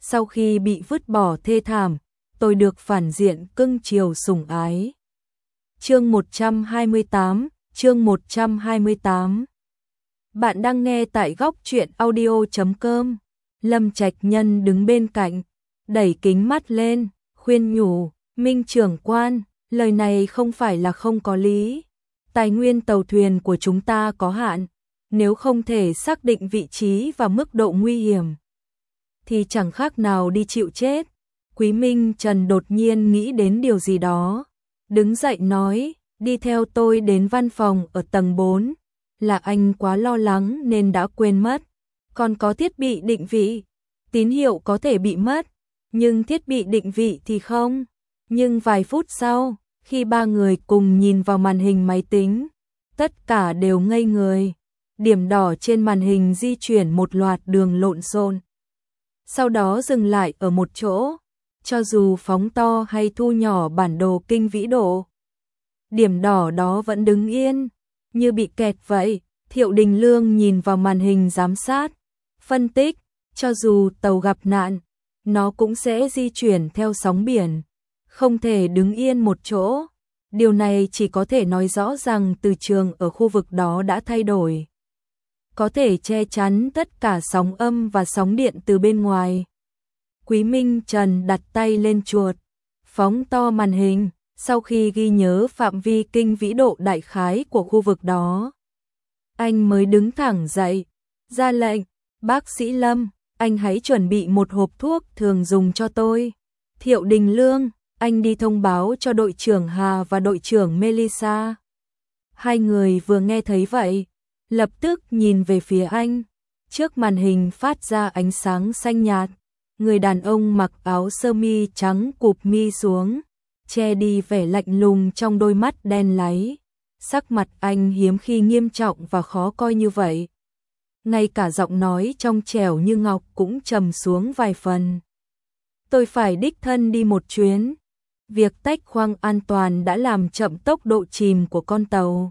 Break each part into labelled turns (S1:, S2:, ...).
S1: sau khi bị vứt bỏ thê thảm, tôi được phản diện cưng chiều sủng ái. Chương 128, chương 128. Bạn đang nghe tại góc truyện audio.com. Lâm Trạch Nhân đứng bên cạnh, đẩy kính mắt lên, khuyên nhủ, Minh trưởng quan, lời này không phải là không có lý. Tài nguyên tàu thuyền của chúng ta có hạn, nếu không thể xác định vị trí và mức độ nguy hiểm, thì chẳng khác nào đi chịu chết. Quý Minh Trần đột nhiên nghĩ đến điều gì đó, đứng dậy nói, đi theo tôi đến văn phòng ở tầng 4, là anh quá lo lắng nên đã quên mất. Còn có thiết bị định vị, tín hiệu có thể bị mất, nhưng thiết bị định vị thì không. Nhưng vài phút sau, khi ba người cùng nhìn vào màn hình máy tính, tất cả đều ngây người. Điểm đỏ trên màn hình di chuyển một loạt đường lộn xộn, sau đó dừng lại ở một chỗ. Cho dù phóng to hay thu nhỏ bản đồ kinh vĩ độ, điểm đỏ đó vẫn đứng yên, như bị kẹt vậy. Thiệu Đình Lương nhìn vào màn hình giám sát, phân tích, cho dù tàu gặp nạn, nó cũng sẽ di chuyển theo sóng biển, không thể đứng yên một chỗ. Điều này chỉ có thể nói rõ rằng từ trường ở khu vực đó đã thay đổi, có thể che chắn tất cả sóng âm và sóng điện từ bên ngoài. Quý Minh Trần đặt tay lên chuột, phóng to màn hình, sau khi ghi nhớ phạm vi kinh vĩ độ đại khái của khu vực đó, anh mới đứng thẳng dậy, ra lệnh, bác sĩ Lâm, anh hãy chuẩn bị một hộp thuốc thường dùng cho tôi. Thiệu Đình Lương, anh đi thông báo cho đội trưởng Hà và đội trưởng Melissa. Hai người vừa nghe thấy vậy, lập tức nhìn về phía anh. Trước màn hình phát ra ánh sáng xanh nhạt, người đàn ông mặc áo sơ mi trắng cụp mi xuống, che đi vẻ lạnh lùng trong đôi mắt đen láy. Sắc mặt anh hiếm khi nghiêm trọng và khó coi như vậy. Ngay cả giọng nói trong trẻo như ngọc cũng trầm xuống vài phần. Tôi phải đích thân đi một chuyến. Việc tách khoang an toàn đã làm chậm tốc độ chìm của con tàu.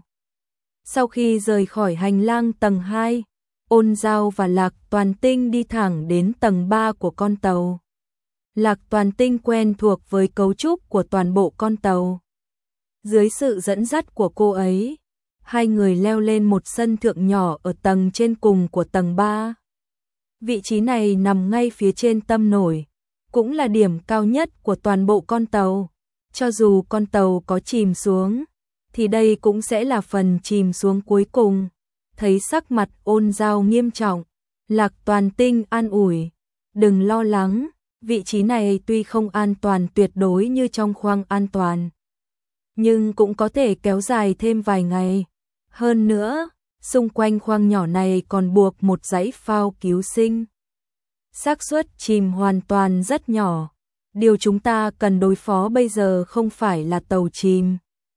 S1: Sau khi rời khỏi hành lang tầng 2, Ôn Giao và Lạc Toàn Tinh đi thẳng đến tầng 3 của con tàu. Lạc Toàn Tinh quen thuộc với cấu trúc của toàn bộ con tàu. Dưới sự dẫn dắt của cô ấy, hai người leo lên một sân thượng nhỏ ở tầng trên cùng của tầng 3. Vị trí này nằm ngay phía trên tâm nổi, cũng là điểm cao nhất của toàn bộ con tàu. Cho dù con tàu có chìm xuống, thì đây cũng sẽ là phần chìm xuống cuối cùng. Thấy sắc mặt Ôn Giao nghiêm trọng, Lạc Toàn Tinh an ủi, đừng lo lắng, vị trí này tuy không an toàn tuyệt đối như trong khoang an toàn, nhưng cũng có thể kéo dài thêm vài ngày. Hơn nữa, xung quanh khoang nhỏ này còn buộc một dãy phao cứu sinh. Xác suất chìm hoàn toàn rất nhỏ. Điều chúng ta cần đối phó bây giờ không phải là tàu chìm,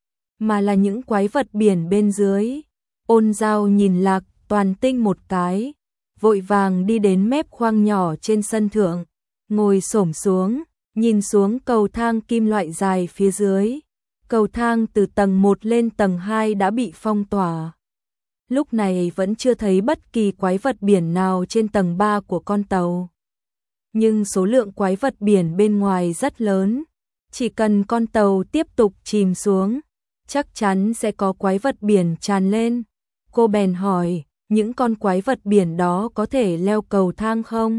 S1: mà là những quái vật biển bên dưới. Ôn Giao nhìn Lạc Toàn Tinh một cái, vội vàng đi đến mép khoang nhỏ trên sân thượng, ngồi xổm xuống, nhìn xuống cầu thang kim loại dài phía dưới. Cầu thang từ tầng 1 lên tầng 2 đã bị phong tỏa. Lúc này vẫn chưa thấy bất kỳ quái vật biển nào trên tầng 3 của con tàu. Nhưng số lượng quái vật biển bên ngoài rất lớn. Chỉ cần con tàu tiếp tục chìm xuống, chắc chắn sẽ có quái vật biển tràn lên. Cô bèn hỏi, những con quái vật biển đó có thể leo cầu thang không?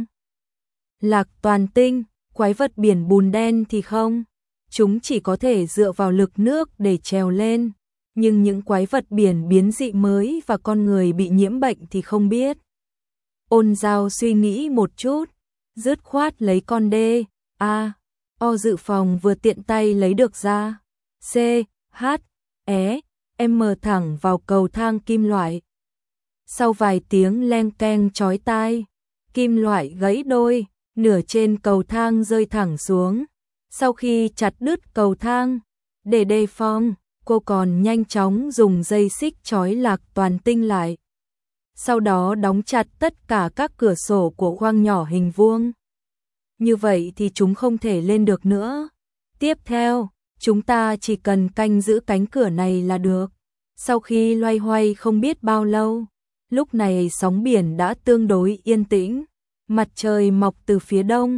S1: Lạc Toàn Tinh, quái vật biển bùn đen thì không. Chúng chỉ có thể dựa vào lực nước để trèo lên. Nhưng những quái vật biển biến dị mới và con người bị nhiễm bệnh thì không biết. Ôn Giao suy nghĩ một chút, dứt khoát lấy con D, A, O dự phòng vừa tiện tay lấy được ra. C, H, E, M thẳng vào cầu thang kim loại. Sau vài tiếng leng keng chói tai, kim loại gãy đôi, nửa trên cầu thang rơi thẳng xuống. Sau khi chặt đứt cầu thang, để đề phòng, cô còn nhanh chóng dùng dây xích trói Lạc Toàn Tinh lại. Sau đó đóng chặt tất cả các cửa sổ của khoang nhỏ hình vuông. Như vậy thì chúng không thể lên được nữa. Tiếp theo, chúng ta chỉ cần canh giữ cánh cửa này là được. Sau khi loay hoay không biết bao lâu, lúc này sóng biển đã tương đối yên tĩnh. Mặt trời mọc từ phía đông,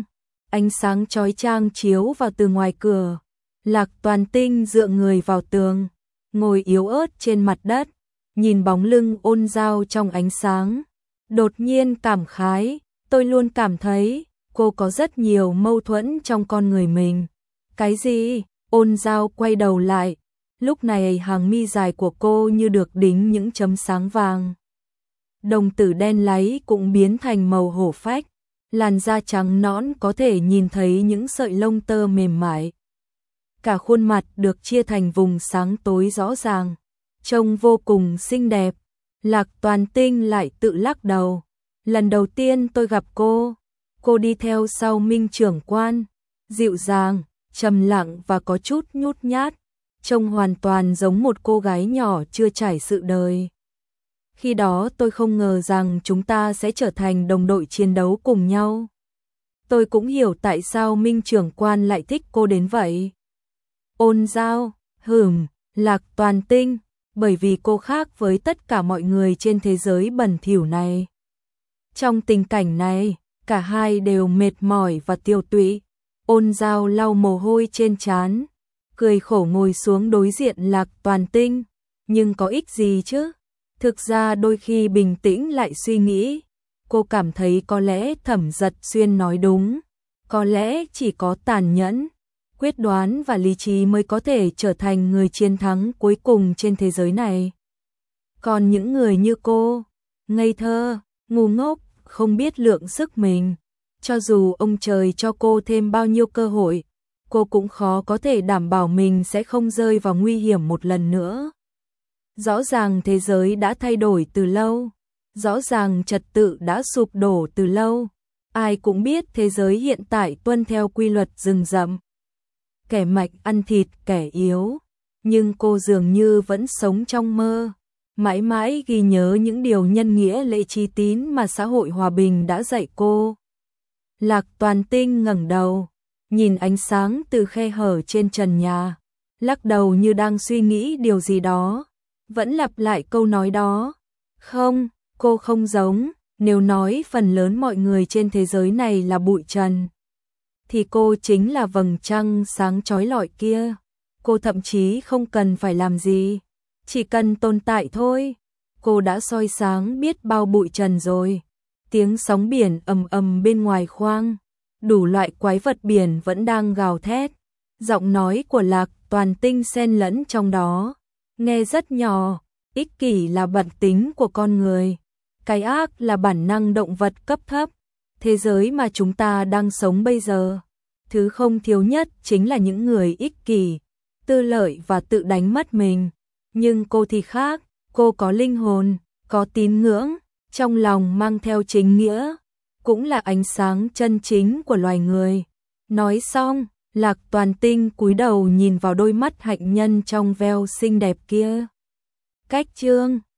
S1: Ánh sáng chói chang chiếu vào từ ngoài cửa. Lạc Toàn Tinh dựa người vào tường, ngồi yếu ớt trên mặt đất, nhìn bóng lưng Ôn Giao trong ánh sáng. Đột nhiên cảm khái, tôi luôn cảm thấy cô có rất nhiều mâu thuẫn trong con người mình. Cái gì? Ôn Giao quay đầu lại, lúc này hàng mi dài của cô như được đính những chấm sáng vàng. Đồng tử đen láy cũng biến thành màu hổ phách, làn da trắng nõn có thể nhìn thấy những sợi lông tơ mềm mại. Cả khuôn mặt được chia thành vùng sáng tối rõ ràng, trông vô cùng xinh đẹp. Lạc Toàn Tinh lại tự lắc đầu. Lần đầu tiên tôi gặp cô đi theo sau Minh trưởng quan, dịu dàng, trầm lặng và có chút nhút nhát, trông hoàn toàn giống một cô gái nhỏ chưa trải sự đời. Khi đó tôi không ngờ rằng chúng ta sẽ trở thành đồng đội chiến đấu cùng nhau. Tôi cũng hiểu tại sao Minh trưởng quan lại thích cô đến vậy. Ôn Giao, Lạc Toàn Tinh, bởi vì cô khác với tất cả mọi người trên thế giới bẩn thỉu này. Trong tình cảnh này, cả hai đều mệt mỏi và tiêu tụy. Ôn Giao lau mồ hôi trên trán, cười khổ ngồi xuống đối diện Lạc Toàn Tinh. Nhưng có ích gì chứ? Thực ra đôi khi bình tĩnh lại suy nghĩ, cô cảm thấy có lẽ Thẩm Giật Xuyên nói đúng. Có lẽ chỉ có tàn nhẫn, quyết đoán và lý trí mới có thể trở thành người chiến thắng cuối cùng trên thế giới này. Còn những người như cô, ngây thơ, ngu ngốc, không biết lượng sức mình, cho dù ông trời cho cô thêm bao nhiêu cơ hội, cô cũng khó có thể đảm bảo mình sẽ không rơi vào nguy hiểm một lần nữa. Rõ ràng thế giới đã thay đổi từ lâu, rõ ràng trật tự đã sụp đổ từ lâu, ai cũng biết thế giới hiện tại tuân theo quy luật rừng rậm. Kẻ mạnh ăn thịt kẻ yếu, nhưng cô dường như vẫn sống trong mơ, mãi mãi ghi nhớ những điều nhân nghĩa lễ trí tín mà xã hội hòa bình đã dạy cô. Lạc Toàn Tinh ngẩng đầu, nhìn ánh sáng từ khe hở trên trần nhà, lắc đầu như đang suy nghĩ điều gì đó, vẫn lặp lại câu nói đó. Không, cô không giống, nếu nói phần lớn mọi người trên thế giới này là bụi trần, thì cô chính là vầng trăng sáng chói lọi kia. Cô thậm chí không cần phải làm gì, chỉ cần tồn tại thôi. Cô đã soi sáng biết bao bụi trần rồi. Tiếng sóng biển ầm ầm bên ngoài khoang, đủ loại quái vật biển vẫn đang gào thét. Giọng nói của Lạc Toàn Tinh xen lẫn trong đó, nghe rất nhỏ. Ích kỷ là bản tính của con người, cái ác là bản năng động vật cấp thấp. Thế giới mà chúng ta đang sống bây giờ, thứ không thiếu nhất chính là những người ích kỷ, tư lợi và tự đánh mất mình. Nhưng cô thì khác, cô có linh hồn, có tín ngưỡng, trong lòng mang theo chính nghĩa, cũng là ánh sáng chân chính của loài người. Nói xong, Lạc Toàn Tinh cúi đầu nhìn vào đôi mắt hạnh nhân trong veo xinh đẹp kia. Cách chương